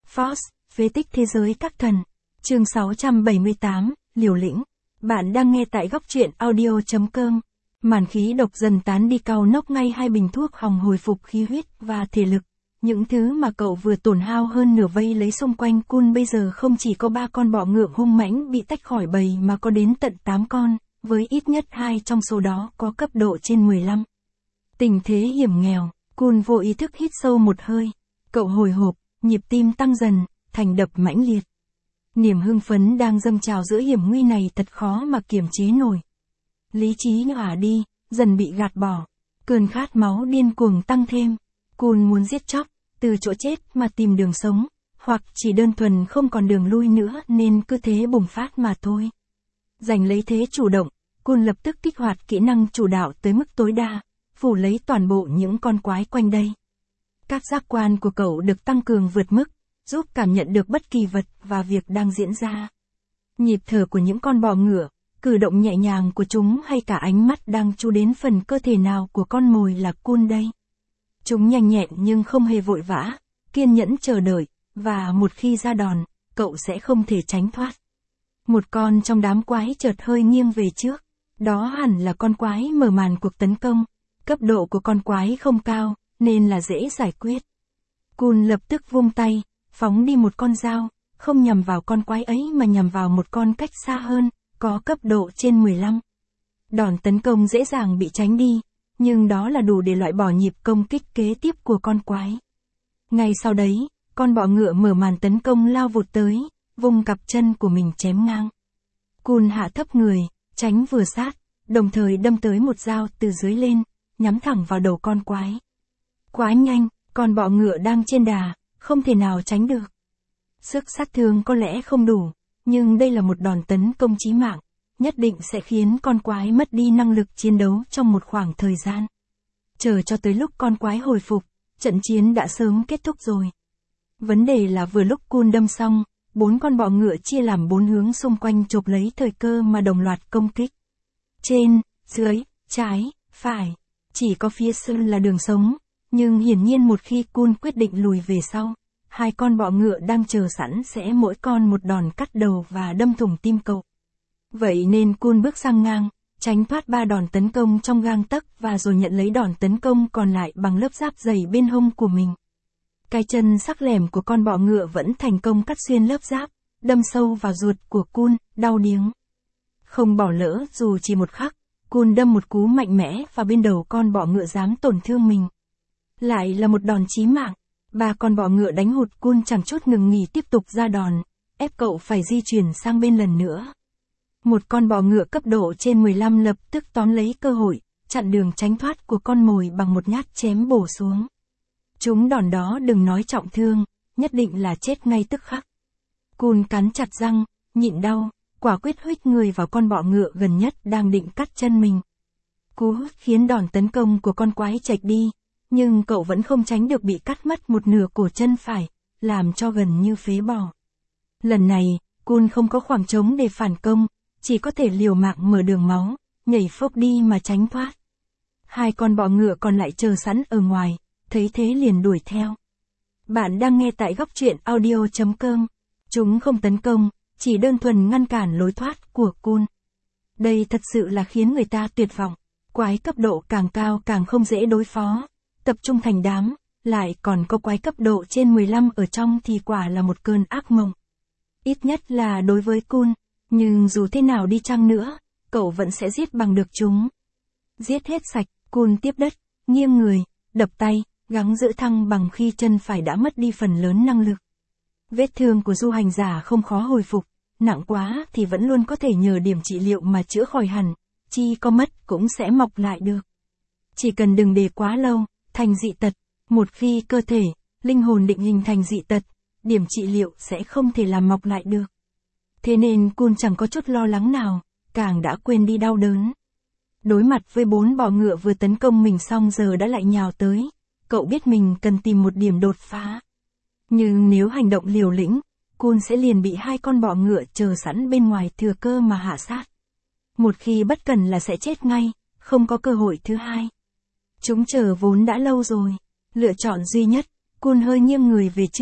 Force, phế tích thế giới các thần. Chương 678, liều lĩnh. Bạn đang nghe tại góc truyện audio.com. Màn khí độc dần tán đi, Cao nốc ngay 2 bình thuốc hòng hồi phục khí huyết và thể lực. Những thứ mà cậu vừa tổn hao hơn nửa vây lấy xung quanh Kun bây giờ không chỉ có 3 con bọ ngựa hung mãnh bị tách khỏi bầy mà có đến tận 8 con, với ít nhất 2 trong số đó có cấp độ trên 15. Tình thế hiểm nghèo, Kun vô ý thức hít sâu một hơi. Cậu hồi hộp, nhịp tim tăng dần, thành đập mãnh liệt. Niềm hưng phấn đang dâng trào giữa hiểm nguy này thật khó mà kiềm chế nổi. Lý trí nhỏa đi, dần bị gạt bỏ. Cơn khát máu điên cuồng tăng thêm. Kun muốn giết chóc, từ chỗ chết mà tìm đường sống, hoặc chỉ đơn thuần không còn đường lui nữa nên cứ thế bùng phát mà thôi. Giành lấy thế chủ động, Kun lập tức kích hoạt kỹ năng chủ đạo tới mức tối đa, phủ lấy toàn bộ những con quái quanh đây. Các giác quan của cậu được tăng cường vượt mức, giúp cảm nhận được bất kỳ vật và việc đang diễn ra. Nhịp thở của những con bọ ngựa, cử động nhẹ nhàng của chúng hay cả ánh mắt đang chú đến phần cơ thể nào của con mồi là Kun đây. Chúng nhanh nhẹn nhưng không hề vội vã, kiên nhẫn chờ đợi, và một khi ra đòn, cậu sẽ không thể tránh thoát. Một con trong đám quái chợt hơi nghiêng về trước, đó hẳn là con quái mở màn cuộc tấn công. Cấp độ của con quái không cao, nên là dễ giải quyết. Kun lập tức vung tay, phóng đi một con dao, không nhằm vào con quái ấy mà nhằm vào một con cách xa hơn, có cấp độ trên 15. Đòn tấn công dễ dàng bị tránh đi, nhưng đó là đủ để loại bỏ nhịp công kích kế tiếp của con quái. Ngay sau đấy, con bọ ngựa mở màn tấn công lao vụt tới, vùng cặp chân của mình chém ngang. Kun hạ thấp người, tránh vừa sát, đồng thời đâm tới một dao từ dưới lên, nhắm thẳng vào đầu con quái. Quá nhanh, con bọ ngựa đang trên đà, không thể nào tránh được. Sức sát thương có lẽ không đủ, nhưng đây là một đòn tấn công chí mạng, nhất định sẽ khiến con quái mất đi năng lực chiến đấu trong một khoảng thời gian. Chờ cho tới lúc con quái hồi phục, trận chiến đã sớm kết thúc rồi. Vấn đề là vừa lúc Kun đâm xong, 4 con bọ ngựa chia làm 4 hướng xung quanh chộp lấy thời cơ mà đồng loạt công kích. Trên, dưới, trái, phải. Chỉ có phía sau là đường sống, nhưng hiển nhiên một khi Kun quyết định lùi về sau, 2 con bọ ngựa đang chờ sẵn sẽ mỗi con một đòn cắt đầu và đâm thủng tim cậu. Vậy nên Kun bước sang ngang, tránh thoát 3 đòn tấn công trong gang tấc và rồi nhận lấy đòn tấn công còn lại bằng lớp giáp dày bên hông của mình. Cái chân sắc lẻm của con bọ ngựa vẫn thành công cắt xuyên lớp giáp, đâm sâu vào ruột của Kun, đau điếng. Không bỏ lỡ dù chỉ một khắc, Kun đâm một cú mạnh mẽ vào bên đầu con bọ ngựa dám tổn thương mình. Lại là một đòn chí mạng. 3 con bọ ngựa đánh hụt Kun chẳng chút ngừng nghỉ tiếp tục ra đòn, ép cậu phải di chuyển sang bên lần nữa. Một con bọ ngựa cấp độ trên 15 lập tức tóm lấy cơ hội, chặn đường tránh thoát của con mồi bằng một nhát chém bổ xuống. Chúng đòn đó đừng nói trọng thương, nhất định là chết ngay tức khắc. Kun cắn chặt răng, nhịn đau, quả quyết huých người vào con bọ ngựa gần nhất đang định cắt chân mình. Cú hút khiến đòn tấn công của con quái chệch đi, nhưng cậu vẫn không tránh được bị cắt mất một nửa cổ chân phải, làm cho gần như phế bỏ. Lần này, Kun không có khoảng trống để phản công, chỉ có thể liều mạng mở đường máu, nhảy phốc đi mà tránh thoát. 2 con bọ ngựa còn lại chờ sẵn ở ngoài, thấy thế liền đuổi theo. Bạn đang nghe tại góc truyện audio.com. Chúng không tấn công, chỉ đơn thuần ngăn cản lối thoát của Kun. Đây thật sự là khiến người ta tuyệt vọng. Quái cấp độ càng cao càng không dễ đối phó. Tập trung thành đám, lại còn có quái cấp độ trên 15 ở trong thì quả là một cơn ác mộng. Ít nhất là đối với Kun, nhưng dù thế nào đi chăng nữa, cậu vẫn sẽ giết bằng được chúng. Giết hết sạch, Kun tiếp đất, nghiêng người, đập tay, gắng giữ thăng bằng khi chân phải đã mất đi phần lớn năng lực. Vết thương của du hành giả không khó hồi phục, nặng quá thì vẫn luôn có thể nhờ điểm trị liệu mà chữa khỏi hẳn, chi có mất cũng sẽ mọc lại được. Chỉ cần đừng để quá lâu, thành dị tật, một khi cơ thể, linh hồn định hình thành dị tật, điểm trị liệu sẽ không thể làm mọc lại được. Thế nên Kun chẳng có chút lo lắng nào, càng đã quên đi đau đớn. Đối mặt với 4 bọ ngựa vừa tấn công mình xong giờ đã lại nhào tới, cậu biết mình cần tìm một điểm đột phá. Nhưng nếu hành động liều lĩnh, Kun sẽ liền bị 2 con bọ ngựa chờ sẵn bên ngoài thừa cơ mà hạ sát. Một khi bất cẩn là sẽ chết ngay, không có cơ hội thứ hai. Chúng chờ vốn đã lâu rồi. Lựa chọn duy nhất, Kun hơi nghiêng người về trước,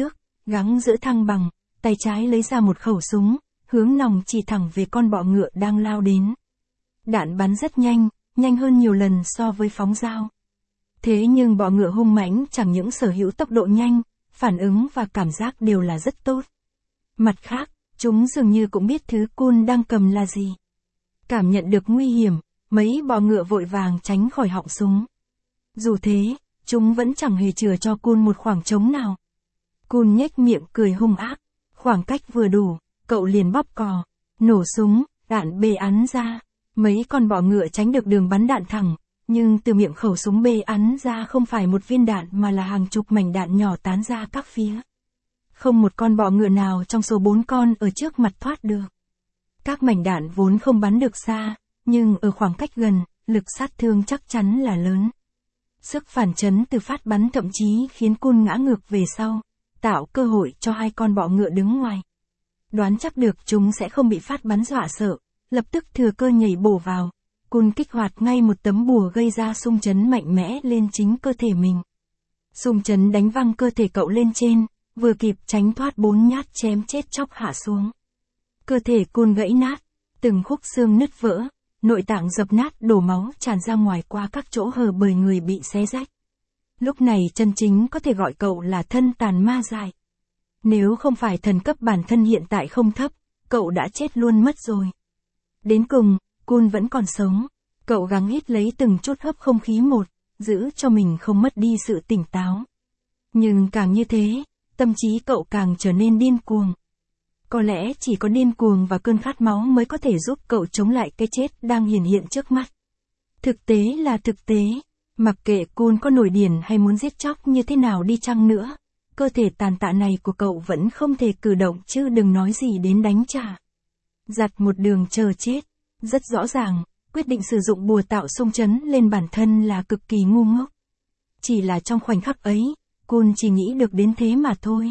Gắng giữ thăng bằng, tay trái lấy ra một khẩu súng, hướng nòng chỉ thẳng về con bọ ngựa đang lao đến. Đạn bắn rất nhanh, nhanh hơn nhiều lần so với phóng dao. Thế nhưng bọ ngựa hung mãnh chẳng những sở hữu tốc độ nhanh, phản ứng và cảm giác đều là rất tốt. Mặt khác, chúng dường như cũng biết thứ Kun đang cầm là gì. Cảm nhận được nguy hiểm, mấy bọ ngựa vội vàng tránh khỏi họng súng. Dù thế, chúng vẫn chẳng hề chừa cho Kun một khoảng trống nào. Kun nhếch miệng cười hung ác, khoảng cách vừa đủ, cậu liền bóp cò, nổ súng, đạn bê ắn ra. Mấy con bọ ngựa tránh được đường bắn đạn thẳng, nhưng từ miệng khẩu súng bê ắn ra không phải một viên đạn mà là hàng chục mảnh đạn nhỏ tán ra các phía. Không một con bọ ngựa nào trong số 4 con ở trước mặt thoát được. Các mảnh đạn vốn không bắn được xa, nhưng ở khoảng cách gần, lực sát thương chắc chắn là lớn. Sức phản chấn từ phát bắn thậm chí khiến Kun ngã ngược về sau, tạo cơ hội cho hai con bọ ngựa đứng ngoài. Đoán chắc được chúng sẽ không bị phát bắn dọa sợ, lập tức thừa cơ nhảy bổ vào. Kun kích hoạt ngay một tấm bùa gây ra xung chấn mạnh mẽ lên chính cơ thể mình. Xung chấn đánh văng cơ thể cậu lên trên, vừa kịp tránh thoát 4 nhát chém chết chóc hạ xuống. Cơ thể Kun gãy nát, từng khúc xương nứt vỡ, nội tạng dập nát đổ máu tràn ra ngoài qua các chỗ hở bởi người bị xé rách. Lúc này chân chính có thể gọi cậu là thân tàn ma dại. Nếu không phải thần cấp bản thân hiện tại không thấp, cậu đã chết luôn mất rồi. Đến cùng, Kun vẫn còn sống. Cậu gắng hít lấy từng chút hấp không khí một, giữ cho mình không mất đi sự tỉnh táo. Nhưng càng như thế, tâm trí cậu càng trở nên điên cuồng. Có lẽ chỉ có điên cuồng và cơn khát máu mới có thể giúp cậu chống lại cái chết đang hiển hiện trước mắt. Thực tế là thực tế, mặc kệ Kun có nổi điên hay muốn giết chóc như thế nào đi chăng nữa, cơ thể tàn tạ này của cậu vẫn không thể cử động chứ đừng nói gì đến đánh trả. Giặt một đường chờ chết. Rất rõ ràng, quyết định sử dụng bùa tạo xung chấn lên bản thân là cực kỳ ngu ngốc. Chỉ là trong khoảnh khắc ấy, Kun chỉ nghĩ được đến thế mà thôi.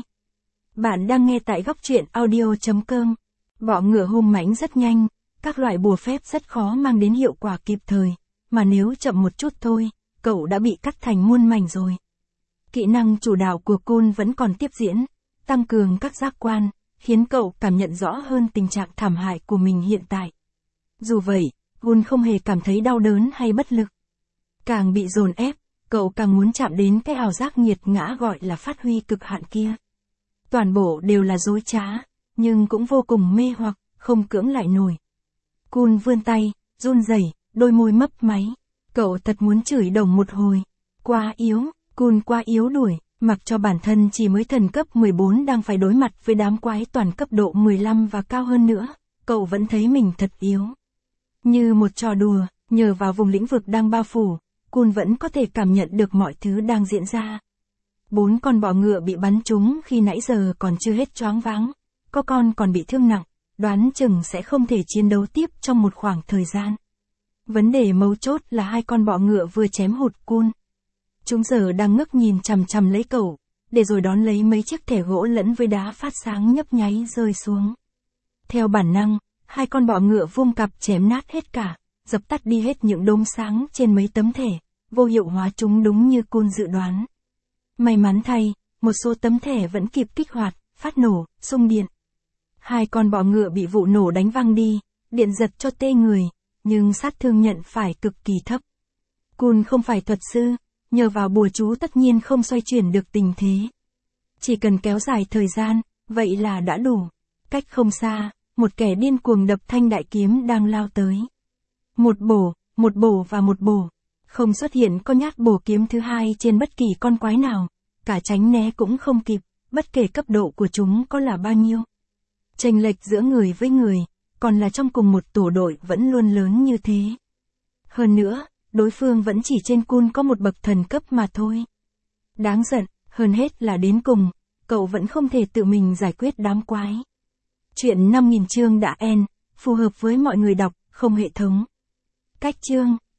Bạn đang nghe tại góc truyện audio.com. Bọ ngựa hung mãnh rất nhanh, các loại bùa phép rất khó mang đến hiệu quả kịp thời, mà nếu chậm một chút thôi, cậu đã bị cắt thành muôn mảnh rồi. Kỹ năng chủ đạo của Kun vẫn còn tiếp diễn, tăng cường các giác quan, khiến cậu cảm nhận rõ hơn tình trạng thảm hại của mình hiện tại. Dù vậy, Kun không hề cảm thấy đau đớn hay bất lực. Càng bị dồn ép, cậu càng muốn chạm đến cái ảo giác nghiệt ngã gọi là phát huy cực hạn kia. Toàn bộ đều là dối trá, nhưng cũng vô cùng mê hoặc, không cưỡng lại nổi. Kun vươn tay, run rẩy, đôi môi mấp máy. Cậu thật muốn chửi đồng một hồi. Quá yếu, Kun quá yếu đuổi, mặc cho bản thân chỉ mới thần cấp 14 đang phải đối mặt với đám quái toàn cấp độ 15 và cao hơn nữa, cậu vẫn thấy mình thật yếu. Như một trò đùa, nhờ vào vùng lĩnh vực đang bao phủ, Kun vẫn có thể cảm nhận được mọi thứ đang diễn ra. 4 con bọ ngựa bị bắn trúng khi nãy giờ còn chưa hết choáng váng, có con còn bị thương nặng, đoán chừng sẽ không thể chiến đấu tiếp trong một khoảng thời gian. Vấn đề mấu chốt là hai con bọ ngựa vừa chém hụt Kun. Chúng giờ đang ngước nhìn chằm chằm lấy cậu, để rồi đón lấy mấy chiếc thẻ gỗ lẫn với đá phát sáng nhấp nháy rơi xuống. Theo bản năng, hai con bọ ngựa vung cặp chém nát hết cả, dập tắt đi hết những đốm sáng trên mấy tấm thẻ, vô hiệu hóa chúng đúng như Kun dự đoán. May mắn thay, một số tấm thẻ vẫn kịp kích hoạt, phát nổ, xung điện. Hai con bọ ngựa bị vụ nổ đánh văng đi, điện giật cho tê người, nhưng sát thương nhận phải cực kỳ thấp. Kun không phải thuật sư, nhờ vào bùa chú tất nhiên không xoay chuyển được tình thế. Chỉ cần kéo dài thời gian, vậy là đã đủ. Cách không xa, một kẻ điên cuồng đập thanh đại kiếm đang lao tới. Một bổ và một bổ. Không xuất hiện con nhát bổ kiếm thứ hai trên bất kỳ con quái nào, cả tránh né cũng không kịp, bất kể cấp độ của chúng có là bao nhiêu. Chênh lệch giữa người với người, còn là trong cùng một tổ đội vẫn luôn lớn như thế. Hơn nữa, đối phương vẫn chỉ trên Kun có một bậc thần cấp mà thôi. Đáng giận, hơn hết là đến cùng, cậu vẫn không thể tự mình giải quyết đám quái. Chuyện 5000 chương đã end, phù hợp với mọi người đọc, không hệ thống. Cách chương